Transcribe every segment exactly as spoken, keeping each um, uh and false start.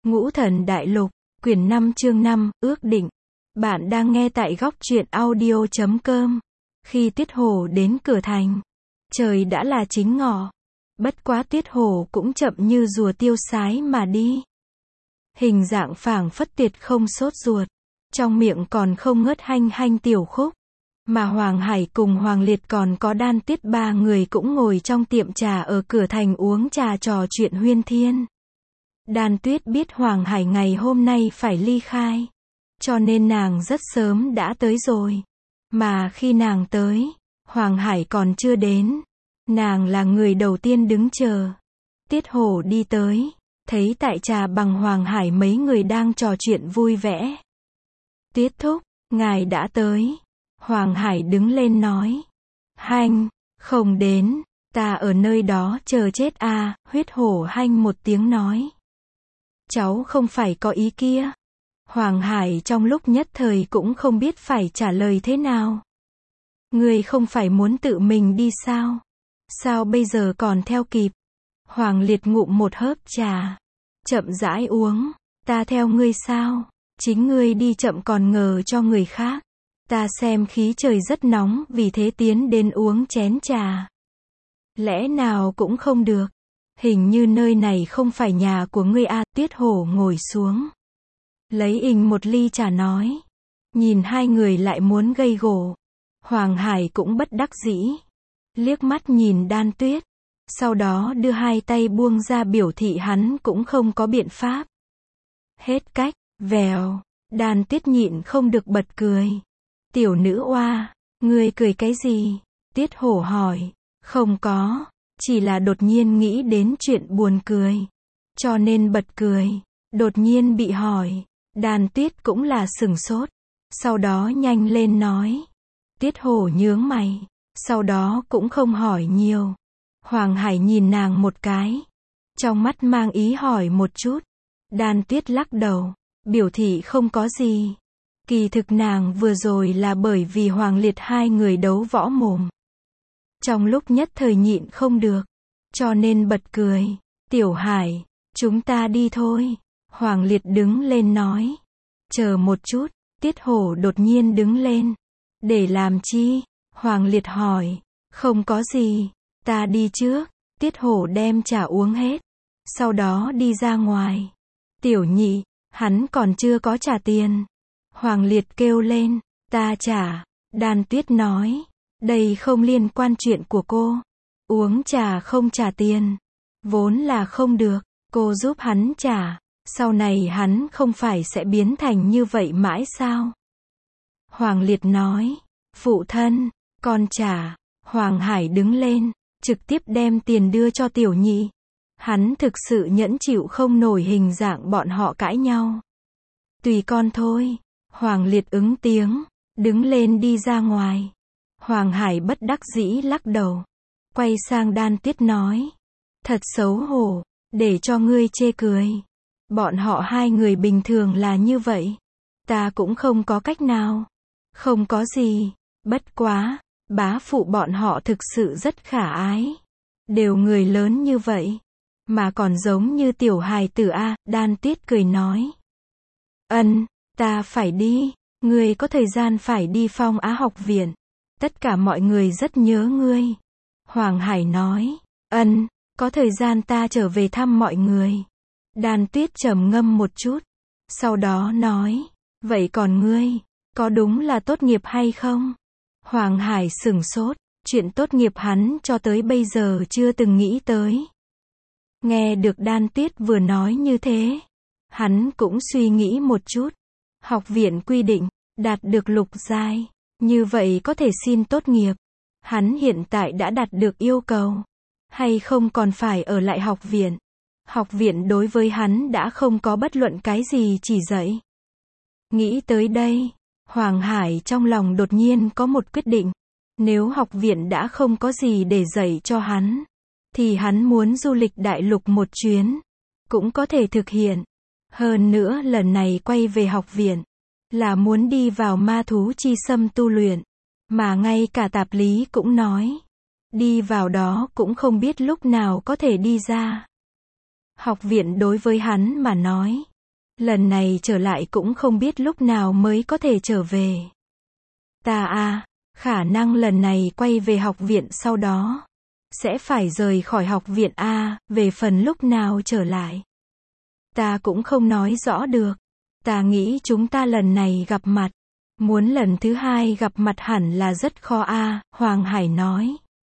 Ngũ Thần Đại Lục, quyển năm chương năm, ước định. Bạn đang nghe tại góc truyện audio chấm com. Khi Tiết Hổ đến cửa thành, trời đã là chính ngọ. Bất quá Tiết Hổ cũng chậm như rùa tiêu sái mà đi. Hình dạng phảng phất tuyệt không sốt ruột, trong miệng còn không ngớt hanh hanh tiểu khúc. Mà Hoàng Hải cùng Hoàng Liệt còn có Đan Tuyết ba người cũng ngồi trong tiệm trà ở cửa thành uống trà trò chuyện huyên thuyên. Đan Tuyết biết Hoàng Hải ngày hôm nay phải ly khai, cho nên nàng rất sớm đã tới rồi. Mà khi nàng tới, Hoàng Hải còn chưa đến. Nàng là người đầu tiên đứng chờ. Tiết Hổ đi tới, thấy tại trà bằng Hoàng Hải mấy người đang trò chuyện vui vẻ. Tiết thúc, ngài đã tới. Hoàng Hải đứng lên nói. Hanh, không đến, ta ở nơi đó chờ chết à, Huyết Hổ hanh một tiếng nói. Cháu không phải có ý kia. Hoàng Hải trong lúc nhất thời cũng không biết phải trả lời thế nào. Ngươi không phải muốn tự mình đi sao? Sao bây giờ còn theo kịp? Hoàng Liệt ngụm một hớp trà, chậm rãi uống. Ta theo ngươi sao? Chính ngươi đi chậm còn ngờ cho người khác. Ta xem khí trời rất nóng, vì thế tiến đến uống chén trà. Lẽ nào cũng không được. Hình như nơi này không phải nhà của ngươi à. Tiết Hổ ngồi xuống, lấy ình một ly trà nói. Nhìn hai người lại muốn gây gổ, Hoàng Hải cũng bất đắc dĩ, liếc mắt nhìn Đan Tuyết, sau đó đưa hai tay buông ra biểu thị hắn cũng không có biện pháp. Hết cách, vèo, Đan Tuyết nhịn không được bật cười. Tiểu nữ oa, ngươi cười cái gì? Tiết Hổ hỏi. Không có, chỉ là đột nhiên nghĩ đến chuyện buồn cười, cho nên bật cười. Đột nhiên bị hỏi, Đan Tuyết cũng là sửng sốt, sau đó nhanh lên nói. Tiết Hổ nhướng mày, sau đó cũng không hỏi nhiều. Hoàng Hải nhìn nàng một cái, trong mắt mang ý hỏi một chút. Đan Tuyết lắc đầu, biểu thị không có gì. Kỳ thực nàng vừa rồi là bởi vì Hoàng Liệt hai người đấu võ mồm. Trong lúc nhất thời nhịn không được, cho nên bật cười. Tiểu Hải, chúng ta đi thôi. Hoàng Liệt đứng lên nói. Chờ một chút, Tiết Hổ đột nhiên đứng lên. Để làm chi? Hoàng Liệt hỏi. Không có gì, ta đi trước. Tiết Hổ đem trà uống hết, sau đó đi ra ngoài. Tiểu nhị, hắn còn chưa có trả tiền. Hoàng Liệt kêu lên. Ta trả. Đan Tuyết nói. Đây không liên quan chuyện của cô. Uống trà không trả tiền, vốn là không được. Cô giúp hắn trả, sau này hắn không phải sẽ biến thành như vậy mãi sao? Hoàng Liệt nói. Phụ thân, con trả. Hoàng Hải đứng lên, trực tiếp đem tiền đưa cho tiểu nhị. Hắn thực sự nhẫn chịu không nổi hình dạng bọn họ cãi nhau. Tùy con thôi. Hoàng Liệt ứng tiếng, đứng lên đi ra ngoài. Hoàng Hải bất đắc dĩ lắc đầu, quay sang Đan Tuyết nói. Thật xấu hổ, để cho ngươi chê cười. Bọn họ hai người bình thường là như vậy, ta cũng không có cách nào. Không có gì, bất quá, bá phụ bọn họ thực sự rất khả ái. Đều người lớn như vậy, mà còn giống như tiểu hài tử a. Đan Tuyết cười nói. Ân, ta phải đi, ngươi có thời gian phải đi Phong Á học viện. Tất cả mọi người rất nhớ ngươi. Hoàng Hải nói. Ân, có thời gian ta trở về thăm mọi người. Đan Tuyết trầm ngâm một chút, sau đó nói. Vậy còn ngươi, có đúng là tốt nghiệp hay không? Hoàng Hải sửng sốt, chuyện tốt nghiệp hắn cho tới bây giờ chưa từng nghĩ tới. Nghe được Đan Tuyết vừa nói như thế, hắn cũng suy nghĩ một chút. Học viện quy định, đạt được lục giai, như vậy có thể xin tốt nghiệp. Hắn hiện tại đã đạt được yêu cầu, hay không còn phải ở lại học viện? Học viện đối với hắn đã không có bất luận cái gì chỉ dạy. Nghĩ tới đây, Hoàng Hải trong lòng đột nhiên có một quyết định. Nếu học viện đã không có gì để dạy cho hắn, thì hắn muốn du lịch đại lục một chuyến, cũng có thể thực hiện. Hơn nữa lần này quay về học viện, là muốn đi vào ma thú chi xâm tu luyện. Mà ngay cả tạp lý cũng nói, đi vào đó cũng không biết lúc nào có thể đi ra. Học viện đối với hắn mà nói, Lần này trở lại cũng không biết lúc nào mới có thể trở về. Ta à, khả năng lần này quay về học viện sau đó. Sẽ phải rời khỏi học viện A, về phần lúc nào trở lại. Ta cũng không nói rõ được. Ta nghĩ chúng ta lần này gặp mặt. Muốn lần thứ hai gặp mặt hẳn là rất khó a, Hoàng Hải nói.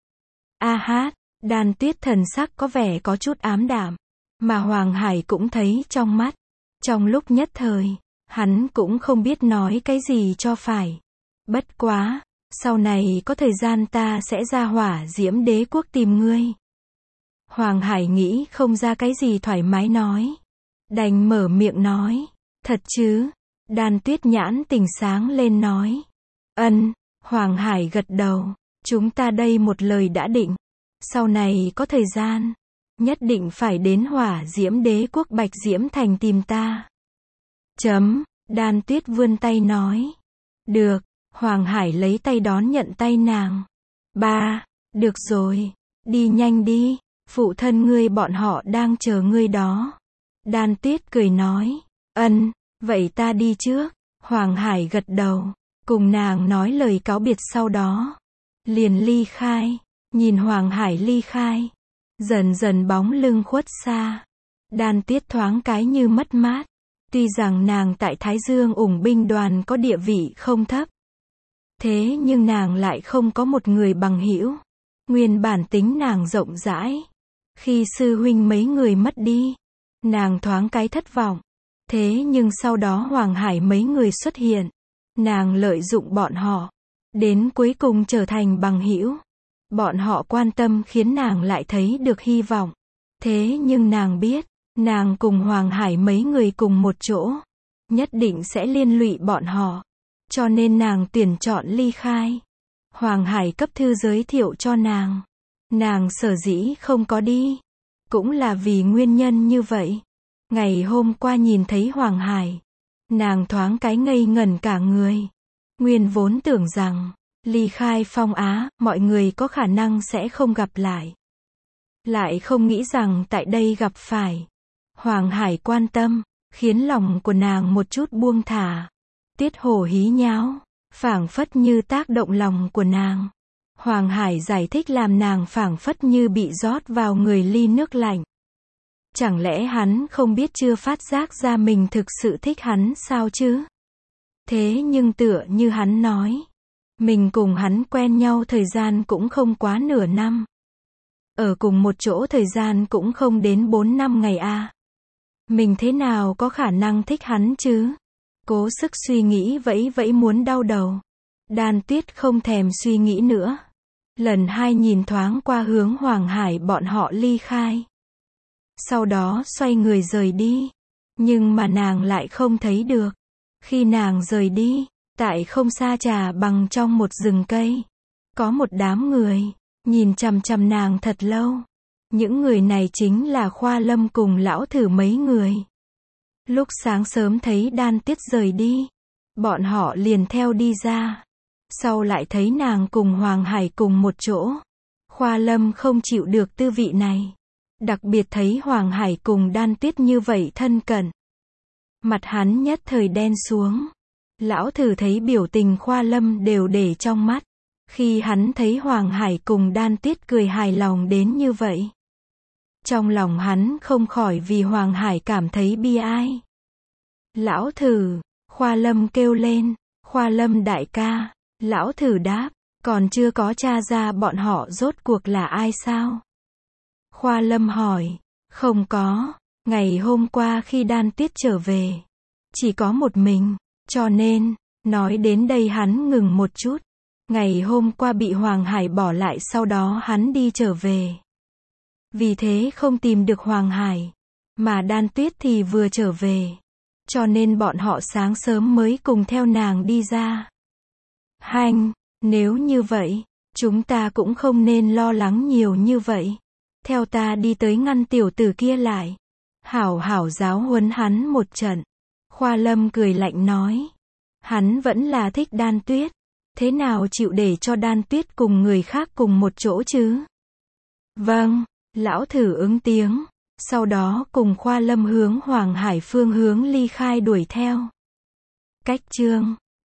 A hát, Đan Tuyết thần sắc có vẻ có chút ám đạm. Mà Hoàng Hải cũng thấy trong mắt. Trong lúc nhất thời, hắn cũng không biết nói cái gì cho phải. Bất quá, sau này có thời gian ta sẽ ra Hỏa Diễm Đế quốc tìm ngươi. Hoàng Hải nghĩ không ra cái gì thoải mái nói. Đành mở miệng nói. Thật chứ? Đan Tuyết nhãn tình sáng lên nói. Ân, Hoàng Hải gật đầu. Chúng ta đây một lời đã định. Sau này có thời gian, nhất định phải đến Hỏa Diễm Đế quốc Bạch Diễm Thành tìm ta. Chấm, Đan Tuyết vươn tay nói. Được, Hoàng Hải lấy tay đón nhận tay nàng. Ba, được rồi, đi nhanh đi, phụ thân ngươi bọn họ đang chờ ngươi đó. Đan Tuyết cười nói. Ân, vậy ta đi trước. Hoàng Hải gật đầu, cùng nàng nói lời cáo biệt sau đó. Liền ly khai, nhìn Hoàng Hải ly khai. Dần dần bóng lưng khuất xa. Đan Tuyết thoáng cái như mất mát. Tuy rằng nàng tại Thái Dương ủng binh đoàn có địa vị không thấp. Thế nhưng nàng lại không có một người bằng hữu. Nguyên bản tính nàng rộng rãi. Khi sư huynh mấy người mất đi, nàng thoáng cái thất vọng. Thế nhưng sau đó Hoàng Hải mấy người xuất hiện. Nàng lợi dụng bọn họ. Đến cuối cùng trở thành bằng hữu. Bọn họ quan tâm khiến nàng lại thấy được hy vọng. Thế nhưng nàng biết, nàng cùng Hoàng Hải mấy người cùng một chỗ. Nhất định sẽ liên lụy bọn họ. Cho nên nàng tuyển chọn ly khai. Hoàng Hải cấp thư giới thiệu cho nàng. Nàng sở dĩ không có đi. Cũng là vì nguyên nhân như vậy. Ngày hôm qua nhìn thấy Hoàng Hải. Nàng thoáng cái ngây ngẩn cả người. Nguyên vốn tưởng rằng, ly khai Phong Á, mọi người có khả năng sẽ không gặp lại. Lại không nghĩ rằng tại đây gặp phải. Hoàng Hải quan tâm, khiến lòng của nàng một chút buông thả. Tiết Hổ hí nháo, phảng phất như tác động lòng của nàng. Hoàng Hải giải thích làm nàng phảng phất như bị rót vào người ly nước lạnh. Chẳng lẽ hắn không biết chưa phát giác ra mình thực sự thích hắn sao chứ? Thế nhưng tựa như hắn nói, mình cùng hắn quen nhau thời gian cũng không quá nửa năm. Ở cùng một chỗ thời gian cũng không đến bốn năm ngày a. À. Mình thế nào có khả năng thích hắn chứ? Cố sức suy nghĩ vẫy vẫy muốn đau đầu. Đan Tuyết không thèm suy nghĩ nữa. Lần hai nhìn thoáng qua hướng Hoàng Hải bọn họ ly khai. Sau đó xoay người rời đi. Nhưng mà nàng lại không thấy được. Khi nàng rời đi, tại không xa Trà Bằng trong một rừng cây. Có một đám người, nhìn chằm chằm nàng thật lâu. Những người này chính là Khoa Lâm cùng lão thử mấy người. Lúc sáng sớm thấy Đan Tuyết rời đi. Bọn họ liền theo đi ra. Sau lại thấy nàng cùng Hoàng Hải cùng một chỗ. Khoa Lâm không chịu được tư vị này. Đặc biệt thấy Hoàng Hải cùng Đan Tuyết như vậy thân cận. Mặt hắn nhất thời đen xuống. Lão thử thấy biểu tình Khoa Lâm đều để trong mắt. Khi hắn thấy Hoàng Hải cùng Đan Tuyết cười hài lòng đến như vậy. Trong lòng hắn không khỏi vì Hoàng Hải cảm thấy bi ai. Lão thử, Khoa Lâm kêu lên. Khoa Lâm đại ca. Lão thử đáp, còn chưa có tra ra bọn họ rốt cuộc là ai sao? Khoa Lâm hỏi, không có, ngày hôm qua khi Đan Tuyết trở về, chỉ có một mình, cho nên, nói đến đây hắn ngừng một chút. Ngày hôm qua bị Hoàng Hải bỏ lại sau đó hắn đi trở về. Vì thế không tìm được Hoàng Hải, mà Đan Tuyết thì vừa trở về. Cho nên bọn họ sáng sớm mới cùng theo nàng đi ra. Hanh, nếu như vậy, chúng ta cũng không nên lo lắng nhiều như vậy. Theo ta đi tới ngăn tiểu tử kia lại. Hảo hảo giáo huấn hắn một trận. Khoa Lâm cười lạnh nói. Hắn vẫn là thích Đan Tuyết. Thế nào chịu để cho Đan Tuyết cùng người khác cùng một chỗ chứ? Vâng, lão thử ứng tiếng. Sau đó cùng Khoa Lâm hướng Hoàng Hải phương hướng ly khai đuổi theo. Cách chương